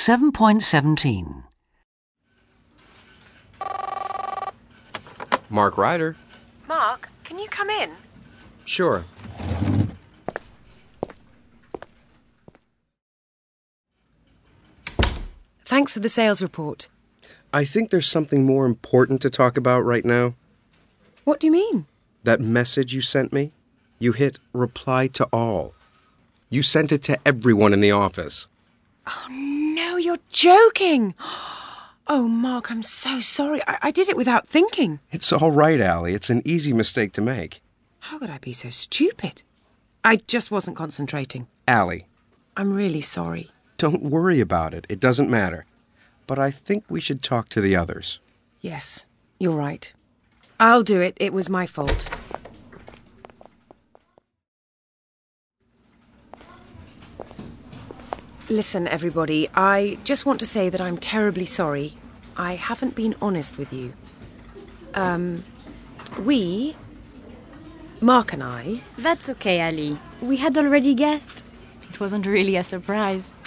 7.17. Mark Ryder. Mark, can you come in? Sure. Thanks for the sales report. I think there's something more important to talk about right now. What do you mean? That message you sent me? You hit reply to all. You sent it to everyone in the office. Oh, no, you're joking. Oh, Mark, I'm so sorry. I did it without thinking. It's all right, Allie. It's an easy mistake to make. How could I be so stupid? I just wasn't concentrating. Allie. I'm really sorry. Don't worry about it. It doesn't matter. But I think we should talk to the others. Yes, you're right. I'll do it. It was my fault. Listen, everybody, I just want to say that I'm terribly sorry. I haven't been honest with you. Mark and I... That's okay, Ali. We had already guessed. It wasn't really a surprise.